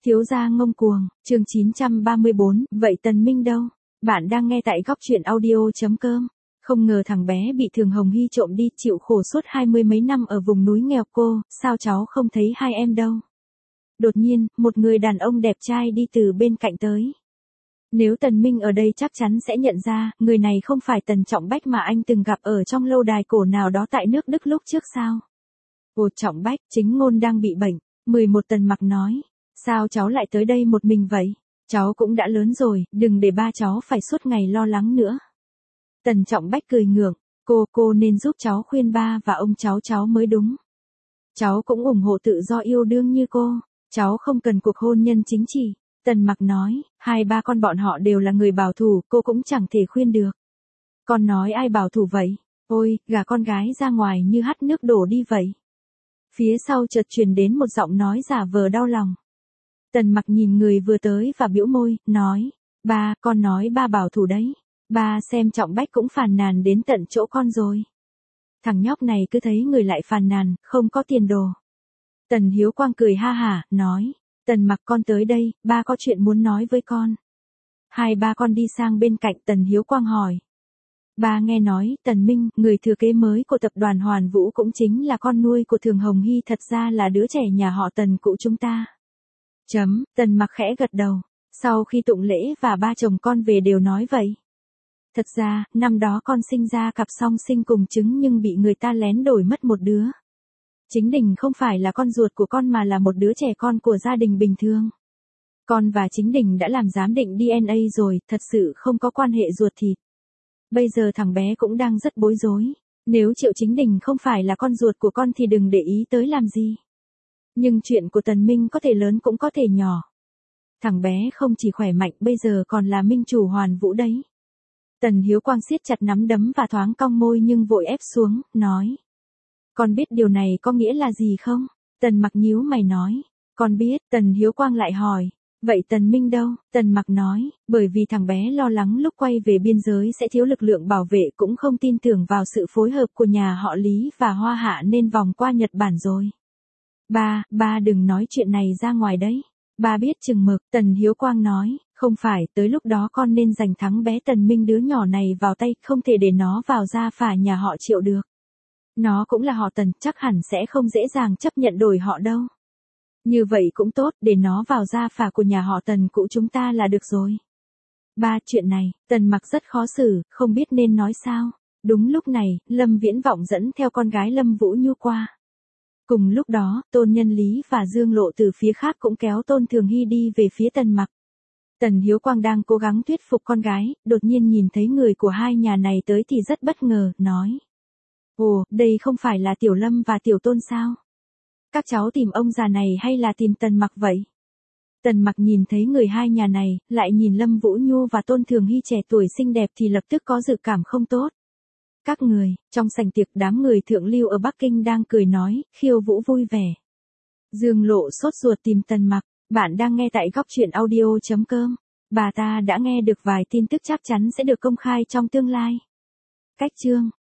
Thiếu gia ngông cuồng, chương 934, vậy Tần Minh đâu? Bạn đang nghe tại góc truyện audio.com. Không ngờ thằng bé bị Thường Hồng Hy trộm đi, chịu khổ suốt 20 mấy năm ở vùng núi nghèo cô, sao cháu không thấy hai em đâu? Đột nhiên, một người đàn ông đẹp trai đi từ bên cạnh tới. Nếu Tần Minh ở đây chắc chắn sẽ nhận ra, người này không phải Tần Trọng Bách mà anh từng gặp ở trong lâu đài cổ nào đó tại nước Đức lúc trước sao? Ồ, Trọng Bách, Chính Ngôn đang bị bệnh. 11 Tần Mặc nói. Sao cháu lại tới đây một mình vậy? Cháu cũng đã lớn rồi, đừng để ba cháu phải suốt ngày lo lắng nữa. Tần Trọng Bách cười ngượng, cô nên giúp cháu khuyên ba và ông cháu mới đúng. Cháu cũng ủng hộ tự do yêu đương như cô, cháu không cần cuộc hôn nhân chính trị. Tần Mặc nói, hai ba con bọn họ đều là người bảo thủ, cô cũng chẳng thể khuyên được. Con nói ai bảo thủ vậy? Ôi, gả con gái ra ngoài như hắt nước đổ đi vậy. Phía sau chợt truyền đến một giọng nói giả vờ đau lòng. Tần Mặc nhìn người vừa tới và bĩu môi, nói, ba, con nói ba bảo thủ đấy. Ba xem Trọng Bách cũng phàn nàn đến tận chỗ con rồi. Thằng nhóc này cứ thấy người lại phàn nàn, không có tiền đồ. Tần Hiếu Quang cười ha hả, nói, Tần Mặc con tới đây, ba có chuyện muốn nói với con. Hai ba con đi sang bên cạnh. Tần Hiếu Quang hỏi. Ba nghe nói, Tần Minh, người thừa kế mới của tập đoàn Hoàn Vũ cũng chính là con nuôi của Thường Hồng Hy, thật ra là đứa trẻ nhà họ Tần cụ chúng ta. Tần Mặc khẽ gật đầu, sau khi tụng lễ và ba chồng con về đều nói vậy. Thật ra, năm đó con sinh ra cặp song sinh cùng trứng nhưng bị người ta lén đổi mất một đứa. Chính Đình không phải là con ruột của con mà là một đứa trẻ con của gia đình bình thường. Con và Chính Đình đã làm giám định DNA rồi, thật sự không có quan hệ ruột thịt. Bây giờ thằng bé cũng đang rất bối rối. Nếu Triệu Chính Đình không phải là con ruột của con thì đừng để ý tới làm gì. Nhưng chuyện của Tần Minh có thể lớn cũng có thể nhỏ. Thằng bé không chỉ khỏe mạnh, bây giờ còn là minh chủ Hoàn Vũ đấy. Tần Hiếu Quang siết chặt nắm đấm và thoáng cong môi nhưng vội ép xuống, nói. Con biết điều này có nghĩa là gì không? Tần Mặc nhíu mày nói. Con biết. Tần Hiếu Quang lại hỏi. Vậy Tần Minh đâu? Tần Mặc nói, bởi vì thằng bé lo lắng lúc quay về biên giới sẽ thiếu lực lượng bảo vệ, cũng không tin tưởng vào sự phối hợp của nhà họ Lý và Hoa Hạ nên vòng qua Nhật Bản rồi. Ba đừng nói chuyện này ra ngoài đấy. Ba biết chừng mực. Tần Hiếu Quang nói, không phải, tới lúc đó con nên giành thắng bé Tần Minh đứa nhỏ này vào tay, không thể để nó vào gia phả nhà họ Triệu được. Nó cũng là họ Tần, chắc hẳn sẽ không dễ dàng chấp nhận đổi họ đâu. Như vậy cũng tốt, để nó vào gia phả của nhà họ Tần cụ chúng ta là được rồi. Ba, chuyện này, Tần Mặc rất khó xử, không biết nên nói sao. Đúng lúc này, Lâm Viễn Vọng dẫn theo con gái Lâm Vũ Nhu qua. Cùng lúc đó, Tôn Nhân Lý và Dương Lộ từ phía khác cũng kéo Tôn Thường Hy đi về phía Tần Mặc. Tần Hiếu Quang đang cố gắng thuyết phục con gái, đột nhiên nhìn thấy người của hai nhà này tới thì rất bất ngờ, nói. Ồ, đây không phải là Tiểu Lâm và Tiểu Tôn sao? Các cháu tìm ông già này hay là tìm Tần Mặc vậy? Tần Mặc nhìn thấy người hai nhà này, lại nhìn Lâm Vũ Nhu và Tôn Thường Hy trẻ tuổi xinh đẹp thì lập tức có dự cảm không tốt. Các người, trong sảnh tiệc đám người thượng lưu ở Bắc Kinh đang cười nói, khiêu vũ vui vẻ. Dương Lộ sốt ruột tìm Tần Mặc, bạn đang nghe tại góc truyện audio.com. Bà ta đã nghe được vài tin tức chắc chắn sẽ được công khai trong tương lai. Cách chương